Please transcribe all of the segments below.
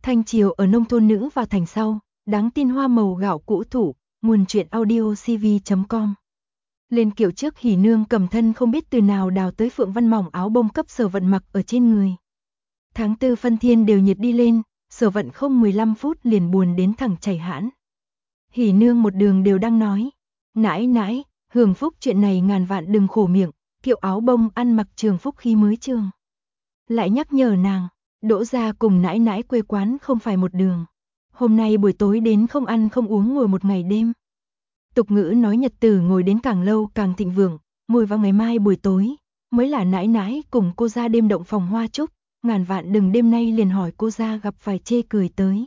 Thanh triều ở nông thôn nữ vào thành sau, đáng tin hoa màu gạo cũ thủ, nguồn truyện audio cv.com. Lên kiệu trước Hỉ Nương cầm thân không biết từ nào đào tới phượng văn mỏng áo bông cấp Sở Vận mặc ở trên người. Tháng 4 phân thiên đều nhiệt đi lên, Sở Vận không 15 phút liền buồn đến thẳng chảy hãn. Hỉ Nương một đường đều đang nói, nãi nãi, hưởng phúc chuyện này ngàn vạn đừng khổ miệng, kiệu áo bông ăn mặc trường phúc khi mới trường. Lại nhắc nhở nàng, Đỗ gia cùng nãi nãi quê quán không phải một đường. Hôm nay buổi tối đến không ăn không uống ngồi một ngày đêm. Tục ngữ nói nhật tử ngồi đến càng lâu càng thịnh vượng, ngồi vào ngày mai buổi tối, mới là nãi nãi cùng cô gia đêm động phòng hoa trúc, ngàn vạn đừng đêm nay liền hỏi cô gia gặp phải chê cười tới.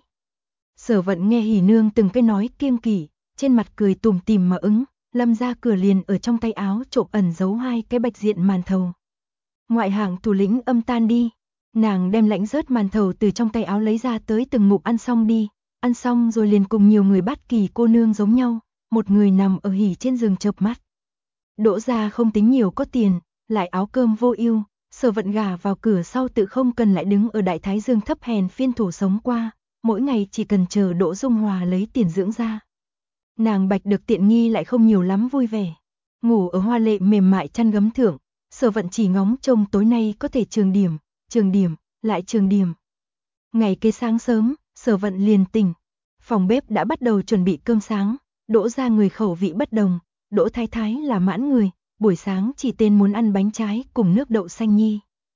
Sở Vận nghe Hỉ Nương từng cái nói kiêng kỵ, trên mặt cười tủm tỉm mà ứng, lâm ra cửa liền ở trong tay áo trộm ẩn giấu 2 cái bạch diện màn thầu. Ngoại hạng thủ lĩnh âm tan đi, nàng đem lãnh rớt màn thầu từ trong tay áo lấy ra tới từng ngụm ăn xong đi, ăn xong rồi liền cùng nhiều người bắt kỳ cô nương giống nhau, một người nằm ở hỉ trên giường chợp mắt. Đỗ gia không tính nhiều có tiền, lại áo cơm vô ưu, Sở Vận gả vào cửa sau tự không cần lại đứng ở đại thái dương thấp hèn phiên thủ sống qua, mỗi ngày chỉ cần chờ Đỗ Dung Hòa lấy tiền dưỡng ra. Nàng bạch được tiện nghi lại không nhiều lắm vui vẻ, ngủ ở hoa lệ mềm mại chăn gấm thượng, Sở Vận chỉ ngóng trông tối nay có thể trường điểm, lại trường điểm. Ngày kế sáng sớm, Sở Vận liền tỉnh, phòng bếp đã bắt đầu chuẩn bị cơm sáng, Đỗ gia người khẩu vị bất đồng, Đỗ thái thái là mãn người, buổi sáng chỉ tên muốn ăn bánh trái cùng nước đậu xanh nhi.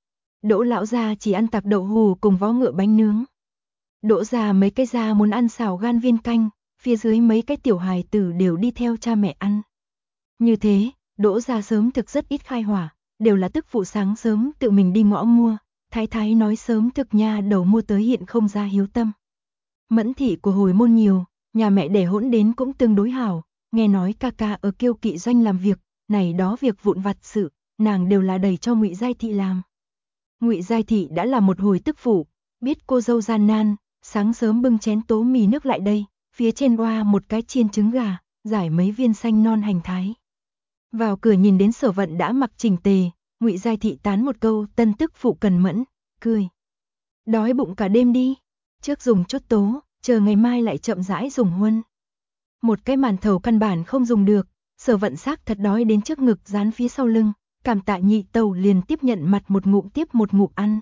Đỗ lão gia chỉ ăn tạc đậu hù cùng vó ngựa bánh nướng. Đỗ gia mấy cái gia muốn ăn xào gan viên canh, phía dưới mấy cái tiểu hài tử đều đi theo cha mẹ ăn. Như thế, Đỗ gia sớm thực rất ít khai hỏa, đều là tức phụ sáng sớm tự mình đi ngõ mua, thái thái nói sớm thực nha đầu mua tới hiện không ra hiếu tâm. Mẫn thị của hồi môn nhiều, nhà mẹ đẻ hỗn đến cũng tương đối hảo, nghe nói ca ca ở Kiêu Kỵ doanh làm việc, này đó việc vụn vặt sự, nàng đều là đẩy cho Ngụy Giai thị làm. Ngụy Giai thị đã là một hồi tức phụ, biết cô dâu gian nan, sáng sớm bưng chén tố mì nước lại đây, phía trên oa một cái chiên trứng gà, giải mấy viên xanh non hành thái. Vào cửa nhìn đến Sở Vận đã mặc chỉnh tề, Ngụy Giai thị tán một câu tân tức phụ cần mẫn, cười. Đói bụng cả đêm đi, trước dùng chút tố, chờ ngày mai lại chậm rãi dùng huân. Một cái màn thầu căn bản không dùng được, Sở Vận xác thật đói đến trước ngực dán phía sau lưng, cảm tạ nhị tẩu liền tiếp nhận mặt một ngụm tiếp một ngụm ăn.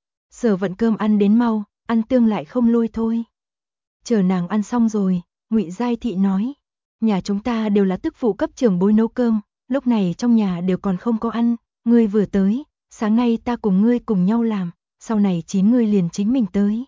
Sở Vận cơm ăn đến mau, ăn tương lại không lôi thôi. Chờ nàng ăn xong rồi, Ngụy Giai thị nói, nhà chúng ta đều là tức phụ cấp trưởng bối nấu cơm, lúc này trong nhà đều còn không có ăn, ngươi vừa tới, sáng nay ta cùng ngươi cùng nhau làm, sau này 9 ngươi liền chính mình tới.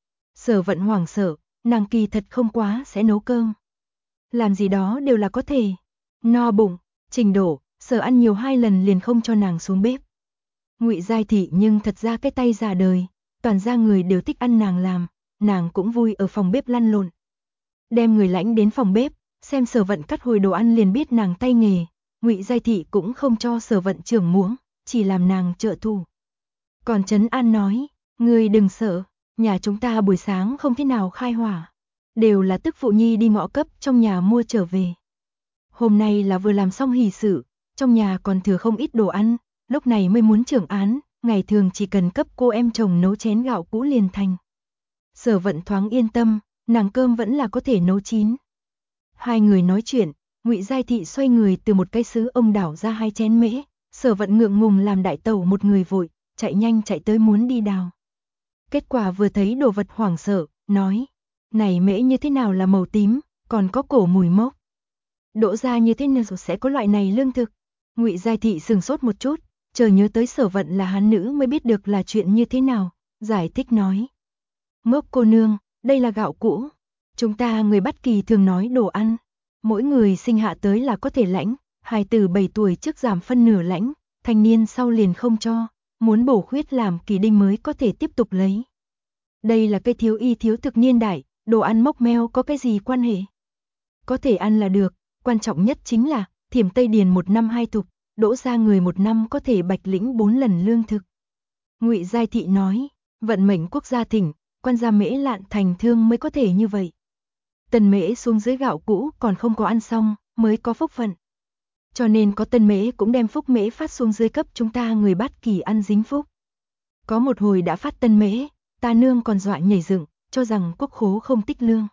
Sở Vận hoảng sợ, nàng kỳ thật không quá sẽ nấu cơm. Làm gì đó đều là có thể. No bụng, trình đổ, Sở ăn nhiều 2 lần liền không cho nàng xuống bếp. Ngụy Giai thị nhưng thật ra cái tay già đời, toàn gia người đều thích ăn nàng làm, nàng cũng vui ở phòng bếp lăn lộn. Đem người lãnh đến phòng bếp, xem Sở Vận cắt hồi đồ ăn liền biết nàng tay nghề, Ngụy Giai thị cũng không cho Sở Vận trưởng muỗng, chỉ làm nàng trợ thủ. Còn trấn an nói, ngươi đừng sợ, nhà chúng ta buổi sáng không thế nào khai hỏa, đều là tức phụ nhi đi ngõ cấp trong nhà mua trở về. Hôm nay là vừa làm xong hỷ sự, trong nhà còn thừa không ít đồ ăn, lúc này mới muốn trưởng án, ngày thường chỉ cần cấp cô em chồng nấu chén gạo cũ liền thành. Sở Vận thoáng yên tâm, nàng cơm vẫn là có thể nấu chín. Hai người nói chuyện, Ngụy Giai thị xoay người từ một cái sứ ông đảo ra 2 chén mễ, Sở Vận ngượng ngùng làm đại tẩu một người vội, chạy nhanh chạy tới muốn đi đào. Kết quả vừa thấy đồ vật hoảng sợ, nói, này mễ như thế nào là màu tím, còn có cổ mùi mốc. Đỗ gia như thế nào sẽ có loại này lương thực. Ngụy Giai thị sừng sốt một chút, chờ nhớ tới Sở Vận là hán nữ mới biết được là chuyện như thế nào, giải thích nói. Ngốc cô nương, đây là gạo cũ. Chúng ta người Bất Kỳ thường nói đồ ăn, mỗi người sinh hạ tới là có thể lãnh, hài tử 7 tuổi trước giảm phân nửa lãnh, thanh niên sau liền không cho, muốn bổ khuyết làm kỳ đinh mới có thể tiếp tục lấy. Đây là cây thiếu y thiếu thực niên đại, đồ ăn mốc meo có cái gì quan hệ? Có thể ăn là được, quan trọng nhất chính là Thiểm Tây Điền 1 năm 2 thục, Đỗ gia người 1 năm có thể bạch lĩnh 4 lần lương thực. Ngụy Giai thị nói, vận mệnh quốc gia thỉnh, quan gia mễ lạn thành thương mới có thể như vậy. Tân mễ xuống dưới gạo cũ còn không có ăn xong, mới có phúc phận. Cho nên có tân mễ cũng đem phúc mễ phát xuống dưới cấp chúng ta người Bát Kỳ ăn dính phúc. Có một hồi đã phát tân mễ, ta nương còn dọa nhảy dựng, cho rằng quốc khố không tích lương.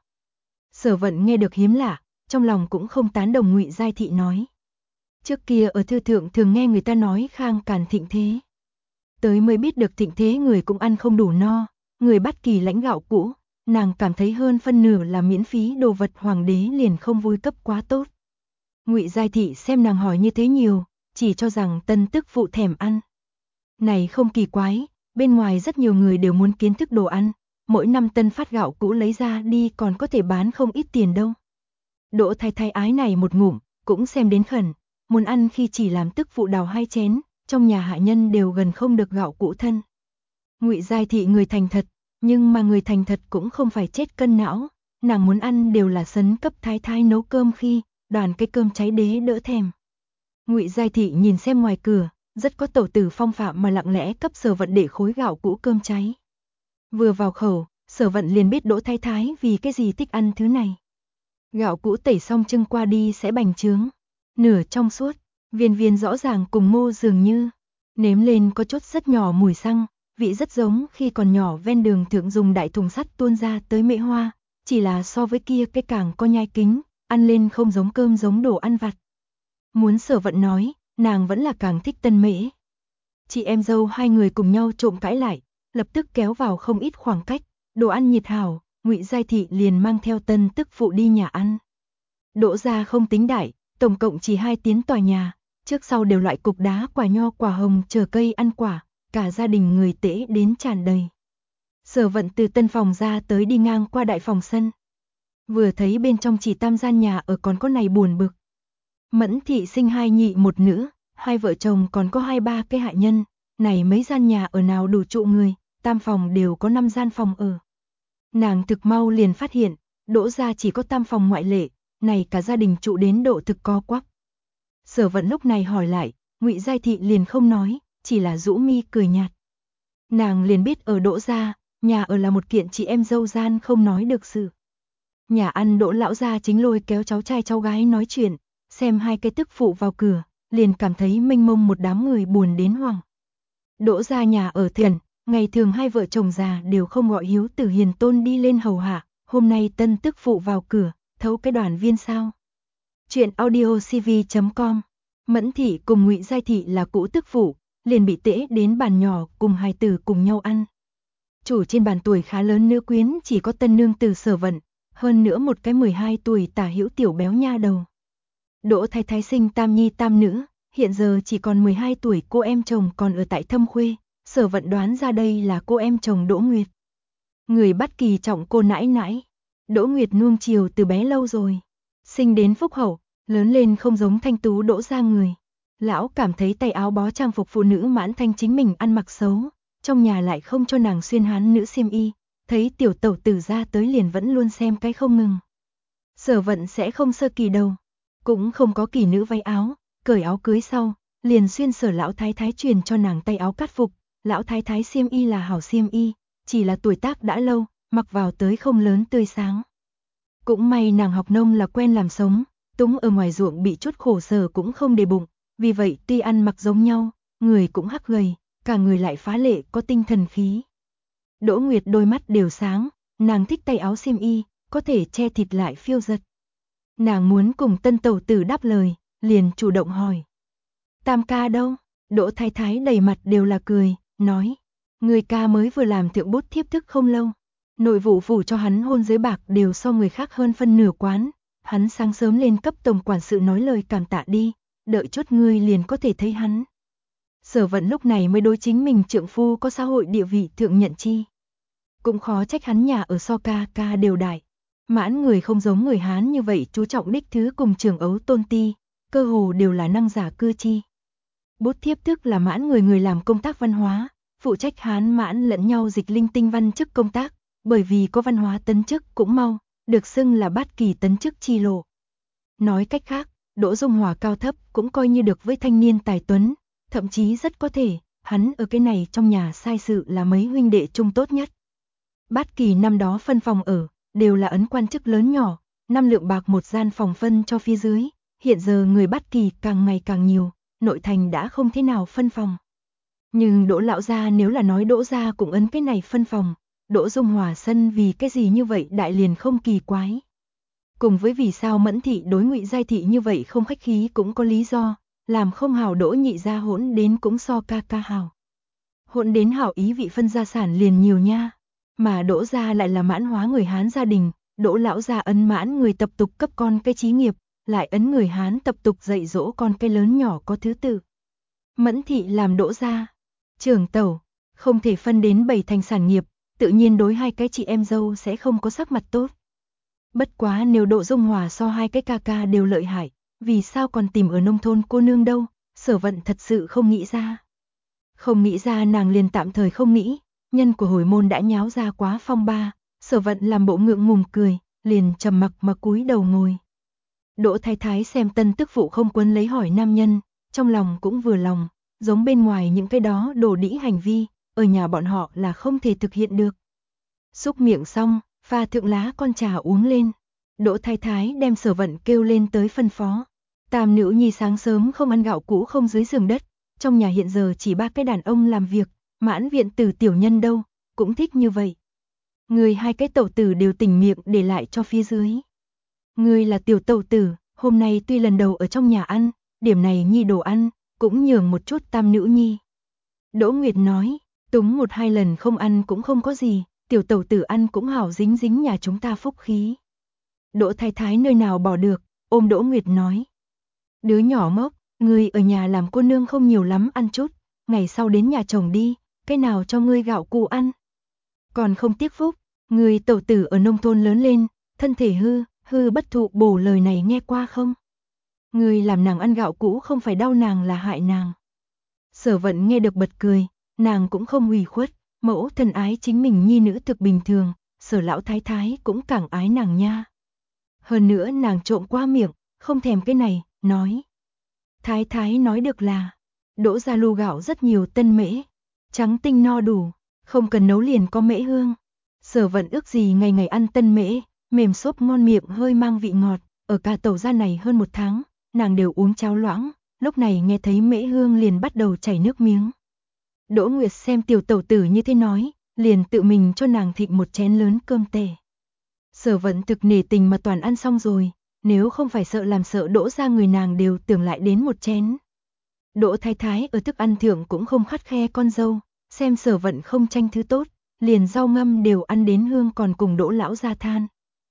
Sở Vận nghe được hiếm lạ, trong lòng cũng không tán đồng Ngụy Giai Thị nói. Trước kia ở thư thượng thường nghe người ta nói Khang Càn thịnh thế. Tới mới biết được thịnh thế người cũng ăn không đủ no, người Bát Kỳ lãnh gạo cũ, nàng cảm thấy hơn phân nửa là miễn phí đồ vật hoàng đế liền không vui cấp quá tốt. Ngụy Giai Thị xem nàng hỏi như thế nhiều, chỉ cho rằng tân tức phụ thèm ăn. Này không kỳ quái, bên ngoài rất nhiều người đều muốn kiến thức đồ ăn, mỗi năm tân phát gạo cũ lấy ra đi còn có thể bán không ít tiền đâu. Đỗ Thái Thái ái này một ngụm, cũng xem đến khẩn, muốn ăn khi chỉ làm tức phụ đào 2 chén, trong nhà hạ nhân đều gần không được gạo cũ thân. Ngụy Giai Thị người thành thật, nhưng mà người thành thật cũng không phải chết cân não, nàng muốn ăn đều là sấn cấp Thái Thái nấu cơm khi, đoàn cái cơm cháy đế đỡ thèm. Ngụy Giai Thị nhìn xem ngoài cửa, rất có tẩu tử phong phạm mà lặng lẽ cấp Sở Vận để khối gạo cũ cơm cháy. Vừa vào khẩu, Sở Vận liền biết Đỗ Thái Thái vì cái gì thích ăn thứ này. Gạo cũ tẩy xong trưng qua đi sẽ bành trướng, nửa trong suốt, viên viên rõ ràng cùng ngô dường như, nếm lên có chút rất nhỏ mùi xăng, vị rất giống khi còn nhỏ ven đường thượng dùng đại thùng sắt tuôn ra tới mễ hoa, chỉ là so với kia cái càng có nhai kính, ăn lên không giống cơm giống đồ ăn vặt. Muốn Sở Vận nói, nàng vẫn là càng thích tân mễ. Chị em dâu hai người cùng nhau trộm cãi lại, lập tức kéo vào không ít khoảng cách, đồ ăn nhiệt hảo, Ngụy Giai Thị liền mang theo tân tức phụ đi nhà ăn. Đỗ gia không tính đại, tổng cộng chỉ 2 tiến tòa nhà, trước sau đều loại cục đá quả nho quả hồng chờ cây ăn quả, cả gia đình người tễ đến tràn đầy. Sở Vận từ tân phòng ra tới đi ngang qua đại phòng sân. Vừa thấy bên trong chỉ 3 gian nhà ở còn có này buồn bực. Mẫn Thị sinh 2 nhị 1 nữ, 2 vợ chồng còn có 2-3 cái hạ nhân, này mấy gian nhà ở nào đủ trụ người, 3 phòng đều có 5 gian phòng ở. Nàng thực mau liền phát hiện, Đỗ gia chỉ có 3 phòng ngoại lệ, này cả gia đình trụ đến độ thực co quắp. Sở Vận lúc này hỏi lại, Ngụy Giai Thị liền không nói, chỉ là rũ mi cười nhạt. Nàng liền biết ở Đỗ gia, nhà ở là một kiện chị em dâu gian không nói được sự. Nhà ăn Đỗ lão gia chính lôi kéo cháu trai cháu gái nói chuyện, xem 2 cái tức phụ vào cửa, liền cảm thấy mênh mông một đám người buồn đến hoảng. Đỗ gia nhà ở thiền, ngày thường 2 vợ chồng già đều không gọi hiếu tử hiền tôn đi lên hầu hạ, hôm nay tân tức phụ vào cửa, thấu cái đoàn viên sao. Chuyện audiocv.com. Mẫn Thị cùng Ngụy Giai Thị là cũ tức phụ, liền bị tễ đến bàn nhỏ cùng hài tử cùng nhau ăn. Chủ trên bàn tuổi khá lớn nữ quyến chỉ có tân nương tử Sở Vận, hơn nữa một cái 12 tuổi tả hữu tiểu béo nha đầu. Đỗ Thái Thái sinh tam nhi tam nữ, hiện giờ chỉ còn 12 tuổi cô em chồng còn ở tại Thâm Khuê, Sở Vận đoán ra đây là cô em chồng Đỗ Nguyệt. Người Bát Kỳ trọng cô nãi nãi, Đỗ Nguyệt nuông chiều từ bé lâu rồi, sinh đến phúc hậu, lớn lên không giống thanh tú Đỗ gia người. Lão cảm thấy tay áo bó trang phục phụ nữ Mãn Thanh chính mình ăn mặc xấu, trong nhà lại không cho nàng xuyên hán nữ xiêm y, thấy tiểu tẩu tử ra tới liền vẫn luôn xem cái không ngừng. Sở Vận sẽ không sơ kỳ đâu, cũng không có kỳ nữ váy áo, cởi áo cưới sau, liền xuyên Sở lão thái thái truyền cho nàng tay áo cắt phục, lão thái thái xiêm y là hảo xiêm y, chỉ là tuổi tác đã lâu, mặc vào tới không lớn tươi sáng. Cũng may nàng học nông là quen làm sống, túng ở ngoài ruộng bị chút khổ sở cũng không để bụng, vì vậy tuy ăn mặc giống nhau, người cũng hắc gầy, cả người lại phá lệ có tinh thần khí. Đỗ Nguyệt đôi mắt đều sáng, nàng thích tay áo xiêm y, có thể che thịt lại phiêu giật. Nàng muốn cùng tân tẩu tử đáp lời, liền chủ động hỏi. Tam ca đâu? Đỗ Thái Thái đầy mặt đều là cười, nói. Người ca mới vừa làm thượng bút thiếp thức không lâu. Nội vụ phủ cho hắn hôn giới bạc đều so người khác hơn phân nửa quán. Hắn sáng sớm lên cấp tổng quản sự nói lời cảm tạ đi, đợi chút ngươi liền có thể thấy hắn. Sở Vận lúc này mới đối chính mình trượng phu có xã hội địa vị thượng nhận chi. Cũng khó trách hắn nhà ở so ca ca đều đại. Mãn người không giống người Hán như vậy chú trọng đích thứ cùng trường ấu tôn ti, cơ hồ đều là năng giả cư chi. Bút thiếp thức là mãn người làm công tác văn hóa, phụ trách Hán Mãn lẫn nhau dịch linh tinh văn chức công tác, bởi vì có văn hóa tấn chức cũng mau, được xưng là Bát Kỳ tấn chức chi lộ. Nói cách khác, Đỗ Dung Hòa cao thấp cũng coi như được với thanh niên tài tuấn, thậm chí rất có thể, hắn ở cái này trong nhà sai sự là mấy huynh đệ chung tốt nhất. Bát Kỳ năm đó phân phòng ở, đều là ấn quan chức lớn nhỏ, 5 lượng bạc một gian phòng phân cho phía dưới, hiện giờ người Bát Kỳ càng ngày càng nhiều, nội thành đã không thế nào phân phòng. Nhưng Đỗ lão gia nếu là nói Đỗ gia cũng ấn cái này phân phòng, Đỗ Dung Hòa sân vì cái gì như vậy đại liền không kỳ quái. Cùng với vì sao Mẫn thị đối Ngụy Giai thị như vậy không khách khí cũng có lý do, làm không hảo Đỗ nhị gia hỗn đến cũng so ca ca hảo. Hỗn đến hảo ý vị phân gia sản liền nhiều nha, mà Đỗ gia lại là mãn hóa người Hán gia đình, Đỗ lão gia ấn mãn người tập tục cấp con cái chí nghiệp, lại ấn người Hán tập tục dạy dỗ con cái lớn nhỏ có thứ tự. Mẫn thị làm Đỗ gia trưởng tẩu, không thể phân đến 7 thành sản nghiệp, tự nhiên đối hai cái chị em dâu sẽ không có sắc mặt tốt. Bất quá nếu Đỗ Dung Hòa so hai cái ca ca đều lợi hại, vì sao còn tìm ở nông thôn cô nương đâu, Sở Vận thật sự không nghĩ ra. Không nghĩ ra nàng liền tạm thời không nghĩ, nhân của hồi môn đã nháo ra quá phong ba, Sở Vận làm bộ ngượng ngùng cười, liền trầm mặc mà cúi đầu ngồi. Đỗ Thái Thái xem tân tức phụ không quấn lấy hỏi nam nhân, trong lòng cũng vừa lòng, giống bên ngoài những cái đó đổ đĩ hành vi, ở nhà bọn họ là không thể thực hiện được. Xúc miệng xong, pha thượng lá con trà uống lên. Đỗ Thái Thái đem Sở Vận kêu lên tới phân phó. Tam nữ nhi sáng sớm không ăn gạo cũ không dưới giường đất, trong nhà hiện giờ chỉ 3 cái đàn ông làm việc, mãn viện tử tiểu nhân đâu, cũng thích như vậy. Người hai cái tẩu tử đều tỉnh miệng để lại cho phía dưới. Người là tiểu tẩu tử, hôm nay tuy lần đầu ở trong nhà ăn, điểm này nhi đồ ăn, cũng nhường một chút tam nữ nhi. Đỗ Nguyệt nói, túng 1-2 lần không ăn cũng không có gì, tiểu tẩu tử ăn cũng hảo dính dính nhà chúng ta phúc khí. Đỗ Thái Thái nơi nào bỏ được, ôm Đỗ Nguyệt nói. Đứa nhỏ ngốc, ngươi ở nhà làm cô nương không nhiều lắm ăn chút, ngày sau đến nhà chồng đi, cái nào cho ngươi gạo củ ăn. Còn không tiếc phúc, ngươi tẩu tử ở nông thôn lớn lên, thân thể hư bất thụ bổ lời này nghe qua không? Ngươi làm nàng ăn gạo cũ không phải đau nàng là hại nàng. Sở Vận nghe được bật cười, nàng cũng không ủy khuất, mẫu thân ái chính mình nhi nữ thực bình thường, Sở lão thái thái cũng càng ái nàng nha. Hơn nữa nàng trộm qua miệng, không thèm cái này, nói. Thái thái nói được là, Đỗ gia lu gạo rất nhiều tân mễ, trắng tinh no đủ, không cần nấu liền có mễ hương. Sở Vận ước gì ngày ngày ăn tân mễ, mềm xốp ngon miệng hơi mang vị ngọt, ở cả tẩu gia này hơn 1 tháng, nàng đều uống cháo loãng, lúc này nghe thấy mễ hương liền bắt đầu chảy nước miếng. Đỗ Nguyệt xem tiểu tẩu tử như thế nói, liền tự mình cho nàng thịnh một chén lớn cơm tẻ. Sở Vận thực nể tình mà toàn ăn xong rồi, nếu không phải sợ làm sợ Đỗ gia người nàng đều tưởng lại đến một chén. Đỗ Thái Thái ở thức ăn thượng cũng không khắt khe con dâu, xem Sở Vận không tranh thứ tốt, liền rau ngâm đều ăn đến hương còn cùng Đỗ lão gia than.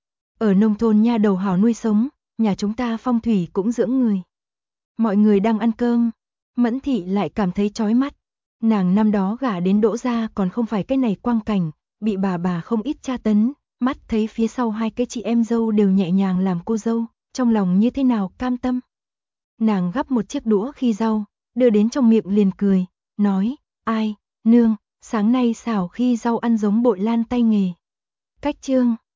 Ở nông thôn nha đầu hảo nuôi sống, nhà chúng ta phong thủy cũng dưỡng người. Mọi người đang ăn cơm, Mẫn thị lại cảm thấy chói mắt. Nàng năm đó gả đến Đỗ gia còn không phải cái này quang cảnh, bị bà không ít tra tấn, mắt thấy phía sau hai cái chị em dâu đều nhẹ nhàng làm cô dâu, trong lòng như thế nào cam tâm. Nàng gắp một chiếc đũa khi rau, đưa đến trong miệng liền cười, nói, ai, nương, sáng nay xào khi rau ăn giống bội lan tay nghề. Cách chương